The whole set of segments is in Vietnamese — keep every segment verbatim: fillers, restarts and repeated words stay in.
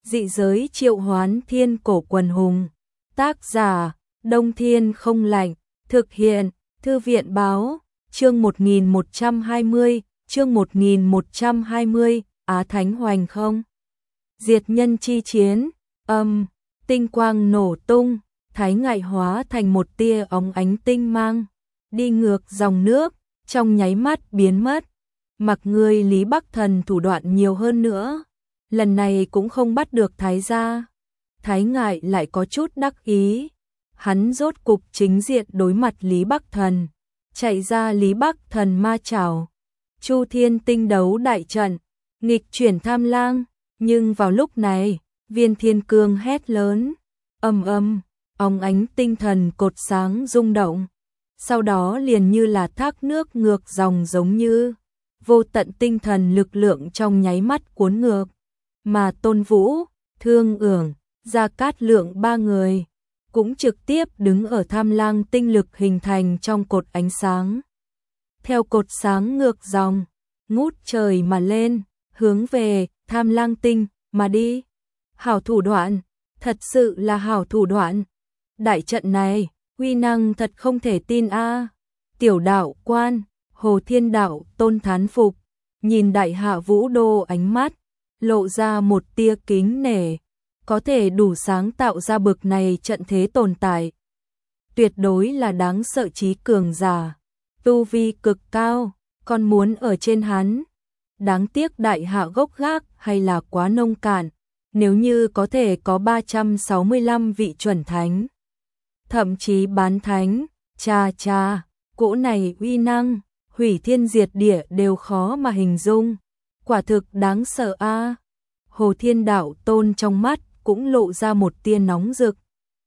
Dị giới triệu hoán thiên cổ quần hùng. Tác giả, Đông Thiên không lạnh. Thực hiện, Thư viện báo, chương một nghìn một trăm hai mươi, chương một nghìn một trăm hai mươi, Á Thánh Hoành không. Diệt nhân chi chiến, âm, tinh quang nổ tung, Thái Ngại hóa thành một tia óng ánh tinh mang, đi ngược dòng nước, trong nháy mắt biến mất. Mặc người Lý Bắc Thần thủ đoạn nhiều hơn nữa, lần này cũng không bắt được Thái gia. Thái Ngại lại có chút đắc ý, hắn rốt cục chính diện đối mặt Lý Bắc Thần, chạy ra Lý Bắc Thần ma chảo. Chu Thiên tinh đấu đại trận, nghịch chuyển tham lang, nhưng vào lúc này, Viên Thiên Cương hét lớn, ầm ầm, óng ánh tinh thần cột sáng rung động, sau đó liền như là thác nước ngược dòng giống như vô tận tinh thần lực lượng trong nháy mắt cuốn ngược, mà Tôn Vũ, Thương Ưởng, Gia Cát Lượng ba người cũng trực tiếp đứng ở tham lang tinh lực hình thành trong cột ánh sáng. Theo cột sáng ngược dòng, ngút trời mà lên, hướng về tham lang tinh mà đi. Hảo thủ đoạn, thật sự là hảo thủ đoạn. Đại trận này, uy năng thật không thể tin a. Tiểu đạo quan, Hồ Thiên Đạo tôn thán phục, nhìn Đại Hạ Vũ Đô ánh mắt, lộ ra một tia kính nể, có thể đủ sáng tạo ra bực này trận thế tồn tại. Tuyệt đối là đáng sợ trí cường giả, tu vi cực cao, còn muốn ở trên hắn. Đáng tiếc Đại Hạ gốc gác hay là quá nông cạn, nếu như có thể có ba trăm sáu mươi lăm vị chuẩn thánh, thậm chí bán thánh, cha cha, cỗ này uy năng, hủy thiên diệt địa đều khó mà hình dung, quả thực đáng sợ a. Hồ Thiên Đạo tôn trong mắt cũng lộ ra một tia nóng rực.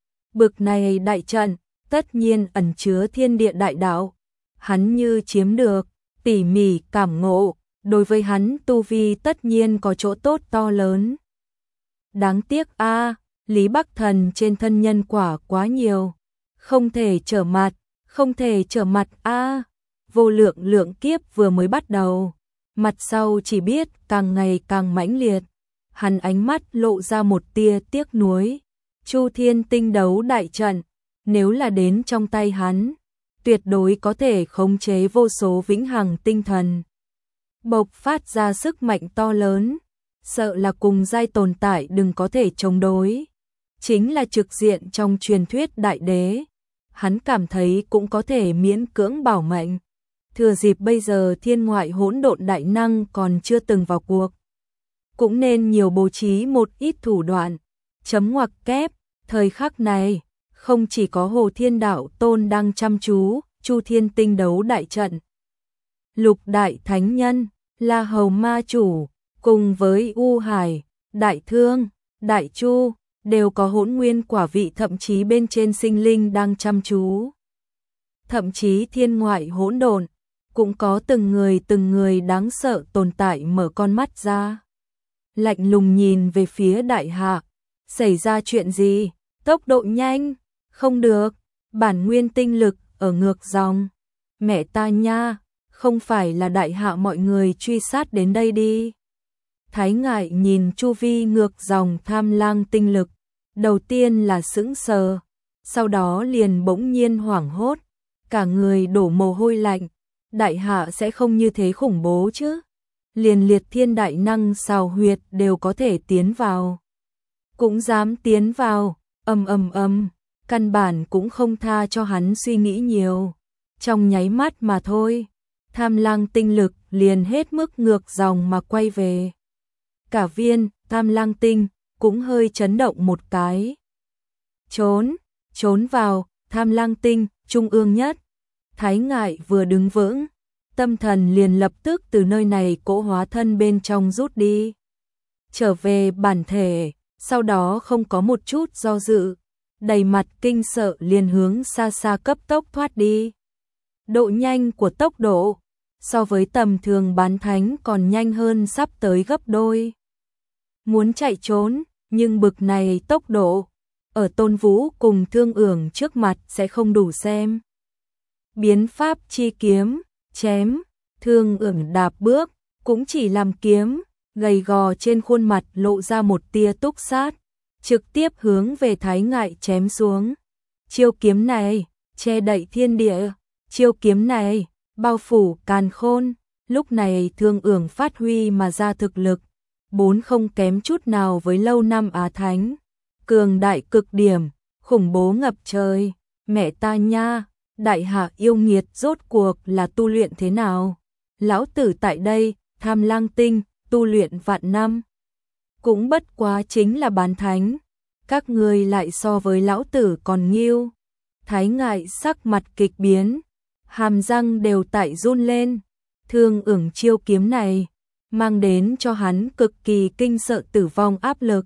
Bực này đại trận, tất nhiên ẩn chứa thiên địa đại đạo, hắn như chiếm được, tỉ mỉ cảm ngộ, đối với hắn tu vi tất nhiên có chỗ tốt to lớn. Đáng tiếc a, Lý Bắc Thần trên thân nhân quả quá nhiều, không thể trở mặt, không thể trở mặt a. Vô lượng lượng kiếp vừa mới bắt đầu, mặt sau chỉ biết càng ngày càng mãnh liệt. Hắn ánh mắt lộ ra một tia tiếc nuối. Chu Thiên tinh đấu đại trận, nếu là đến trong tay hắn, tuyệt đối có thể khống chế vô số vĩnh hằng tinh thần, bộc phát ra sức mạnh to lớn, sợ là cùng giai tồn tại đừng có thể chống đối. Chính là trực diện trong truyền thuyết đại đế, hắn cảm thấy cũng có thể miễn cưỡng bảo mệnh. Thừa dịp bây giờ thiên ngoại hỗn độn đại năng còn chưa từng vào cuộc, cũng nên nhiều bố trí một ít thủ đoạn. Chấm ngoặc kép, thời khắc này, không chỉ có Hồ Thiên Đạo tôn đang chăm chú Chu Thiên tinh đấu đại trận, Lục Đại Thánh Nhân, La Hầu Ma Chủ, cùng với U Hải, Đại Thương, Đại Chu, đều có hỗn nguyên quả vị, thậm chí bên trên sinh linh đang chăm chú. Thậm chí thiên ngoại hỗn độn, cũng có từng người từng người đáng sợ tồn tại mở con mắt ra, lạnh lùng nhìn về phía Đại Hạ. Xảy ra chuyện gì? Tốc độ nhanh, không được, bản nguyên tinh lực ở ngược dòng. Mẹ ta nha, không phải là Đại Hạ mọi người truy sát đến đây đi. Thái Ngại nhìn chu vi ngược dòng tham lang tinh lực, đầu tiên là sững sờ, sau đó liền bỗng nhiên hoảng hốt, cả người đổ mồ hôi lạnh. Đại Hạ sẽ không như thế khủng bố chứ? Liền liệt thiên đại năng xào huyệt đều có thể tiến vào, cũng dám tiến vào, ầm ầm ầm, căn bản cũng không tha cho hắn suy nghĩ nhiều. Trong nháy mắt mà thôi, tham lang tinh lực liền hết mức ngược dòng mà quay về. Cả viên tham lang tinh cũng hơi chấn động một cái. Trốn, trốn vào tham lang tinh trung ương nhất. Thái Ngại vừa đứng vững, tâm thần liền lập tức từ nơi này cỗ hóa thân bên trong rút đi, trở về bản thể, sau đó không có một chút do dự, đầy mặt kinh sợ liền hướng xa xa cấp tốc thoát đi. Độ nhanh của tốc độ, so với tầm thường bán thánh còn nhanh hơn sắp tới gấp đôi. Muốn chạy trốn, nhưng bực này tốc độ, ở Tôn Vũ cùng Thương Ưởng trước mặt sẽ không đủ xem. Biến pháp chi kiếm, chém, Thương Ưởng đạp bước, cũng chỉ làm kiếm, gầy gò trên khuôn mặt lộ ra một tia túc sát, trực tiếp hướng về Thái Ngại chém xuống. Chiêu kiếm này, che đậy thiên địa, chiêu kiếm này, bao phủ càn khôn, lúc này Thương Ưởng phát huy mà ra thực lực, bốn không kém chút nào với lâu năm Á Thánh. Cường đại cực điểm, khủng bố ngập trời, mẹ ta nha, đại hạ yêu nghiệt rốt cuộc là tu luyện thế nào? Lão tử tại đây, Tham Lang Tinh, tu luyện vạn năm. Cũng bất quá chính là bán thánh, các ngươi lại so với lão tử còn nghiêu. Thái Ngại sắc mặt kịch biến, hàm răng đều tại run lên. Thương Ưởng chiêu kiếm này, mang đến cho hắn cực kỳ kinh sợ tử vong áp lực.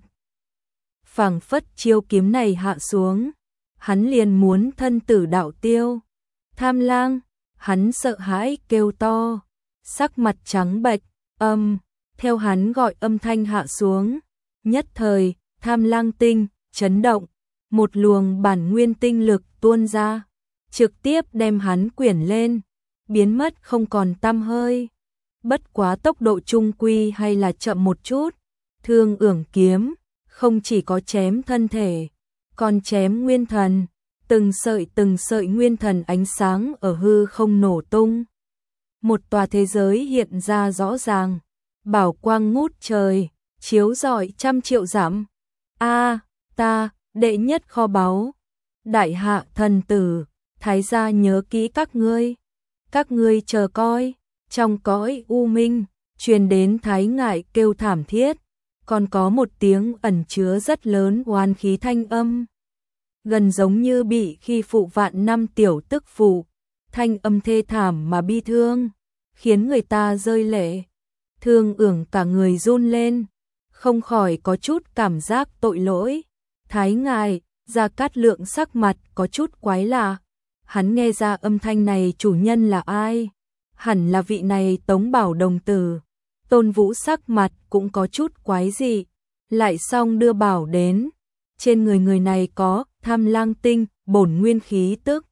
Phảng phất chiêu kiếm này hạ xuống, hắn liền muốn thân tử đạo tiêu. Tham Lang, hắn sợ hãi kêu to, sắc mặt trắng bệch, âm, theo hắn gọi âm thanh hạ xuống, nhất thời, Tham Lang Tinh chấn động, một luồng bản nguyên tinh lực tuôn ra, trực tiếp đem hắn quyển lên, biến mất không còn tăm hơi. Bất quá tốc độ trung quy hay là chậm một chút, Thương Ưởng kiếm không chỉ có chém thân thể, còn chém nguyên thần, từng sợi từng sợi nguyên thần ánh sáng ở hư không nổ tung. Một tòa thế giới hiện ra rõ ràng, bảo quang ngút trời, chiếu rọi trăm triệu dặm. A, ta, đệ nhất kho báu, đại hạ thần tử, Thái gia nhớ kỹ các ngươi, các ngươi chờ coi. Trong cõi u minh, truyền đến Thái Ngại kêu thảm thiết, còn có một tiếng ẩn chứa rất lớn oán khí thanh âm. Gần giống như bị khi phụ vạn năm tiểu tức phụ, thanh âm thê thảm mà bi thương, khiến người ta rơi lệ. Thương Ưởng cả người run lên, không khỏi có chút cảm giác tội lỗi. Thái Ngại, Gia Cát Lượng sắc mặt có chút quái lạ, hắn nghe ra âm thanh này chủ nhân là ai? Hẳn là vị này Tống Bảo đồng tử. Tôn Vũ sắc mặt cũng có chút quái dị, lại xong đưa bảo đến. Trên người người này có Tham Lang Tinh, bổn nguyên khí tức.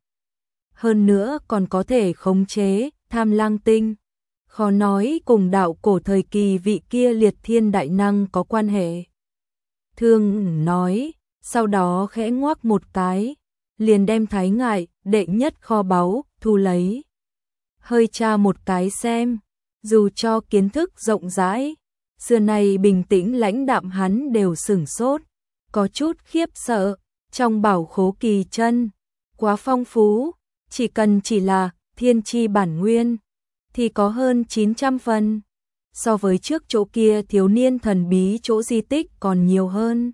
Hơn nữa còn có thể khống chế Tham Lang Tinh. Khó nói cùng đạo cổ thời kỳ vị kia liệt thiên đại năng có quan hệ. Thương nói, sau đó khẽ ngoác một cái, liền đem Thái Ngại, đệ nhất kho báu, thu lấy. Hơi tra một cái xem, dù cho kiến thức rộng rãi, xưa nay bình tĩnh lãnh đạm hắn đều sửng sốt, có chút khiếp sợ, trong bảo khố kỳ chân, quá phong phú, chỉ cần chỉ là thiên chi bản nguyên, thì có hơn chín trăm phần, so với trước chỗ kia thiếu niên thần bí chỗ di tích còn nhiều hơn.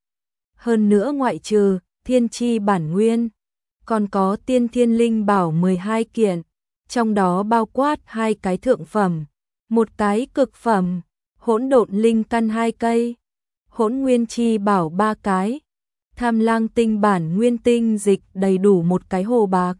Hơn nữa ngoại trừ thiên chi bản nguyên, còn có tiên thiên linh bảo mười hai kiện, trong đó bao quát hai cái thượng phẩm, một cái cực phẩm, hỗn độn linh căn hai cây, hỗn nguyên chi bảo ba cái, Tham Lang Tinh bản nguyên tinh dịch đầy đủ một cái hồ bạc.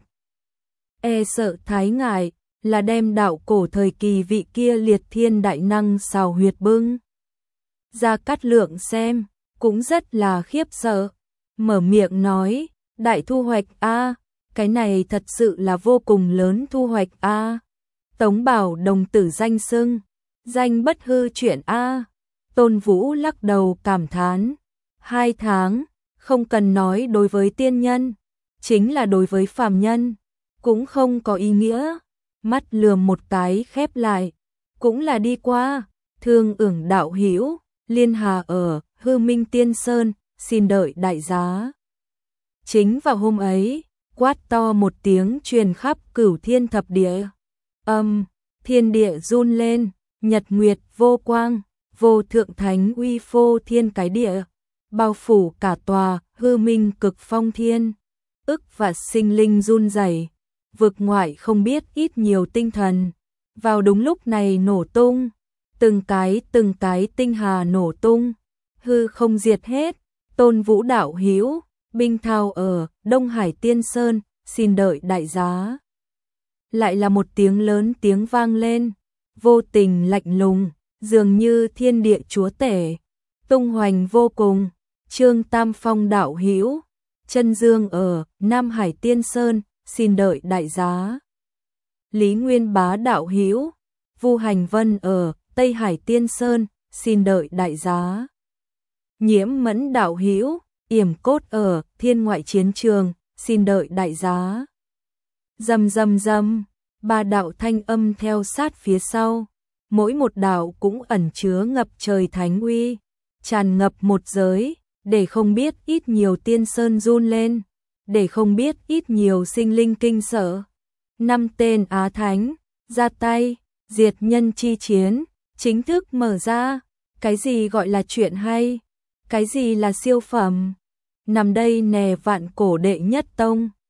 E sợ Thái Ngại là đem đạo cổ thời kỳ vị kia liệt thiên đại năng xào huyệt bưng. Gia Cát Lượng xem, cũng rất là khiếp sợ, mở miệng nói, đại thu hoạch a, cái này thật sự là vô cùng lớn thu hoạch a. Tống Bảo đồng tử danh xưng, danh bất hư chuyển a. Tôn Vũ lắc đầu cảm thán, hai tháng, không cần nói đối với tiên nhân, chính là đối với phàm nhân, cũng không có ý nghĩa. Mắt lườm một cái khép lại, cũng là đi qua. Thương Ưởng đạo hữu, liên hà ở Hư Minh Tiên Sơn, xin đợi đại giá. Chính vào hôm ấy, quát to một tiếng truyền khắp cửu thiên thập địa. Âm, thiên địa run lên, nhật nguyệt vô quang, vô thượng thánh uy phô thiên cái địa, bao phủ cả tòa Hư Minh cực phong thiên. Ức và sinh linh run rẩy, vực ngoại không biết ít nhiều tinh thần. Vào đúng lúc này nổ tung, từng cái từng cái tinh hà nổ tung, hư không diệt hết. Tôn Vũ đạo hữu, binh thao ở Đông Hải Tiên Sơn, xin đợi đại giá. Lại là một tiếng lớn tiếng vang lên, vô tình lạnh lùng, dường như thiên địa chúa tể, tung hoành vô cùng. Trương Tam Phong đạo hữu, chân dương ở Nam Hải Tiên Sơn, xin đợi đại giá. Lý Nguyên Bá đạo hữu, Vu Hành Vân ở Tây Hải Tiên Sơn, xin đợi đại giá. Nhiễm Mẫn đạo hữu, yểm cốt ở thiên ngoại chiến trường, xin đợi đại giá. Rầm rầm rầm, ba đạo thanh âm theo sát phía sau, mỗi một đạo cũng ẩn chứa ngập trời thánh uy, tràn ngập một giới, để không biết ít nhiều tiên sơn run lên, để không biết ít nhiều sinh linh kinh sợ. Năm tên Á Thánh, ra tay, diệt nhân chi chiến, chính thức mở ra, cái gì gọi là chuyện hay, cái gì là siêu phẩm. Nằm đây nè vạn cổ đệ nhất tông.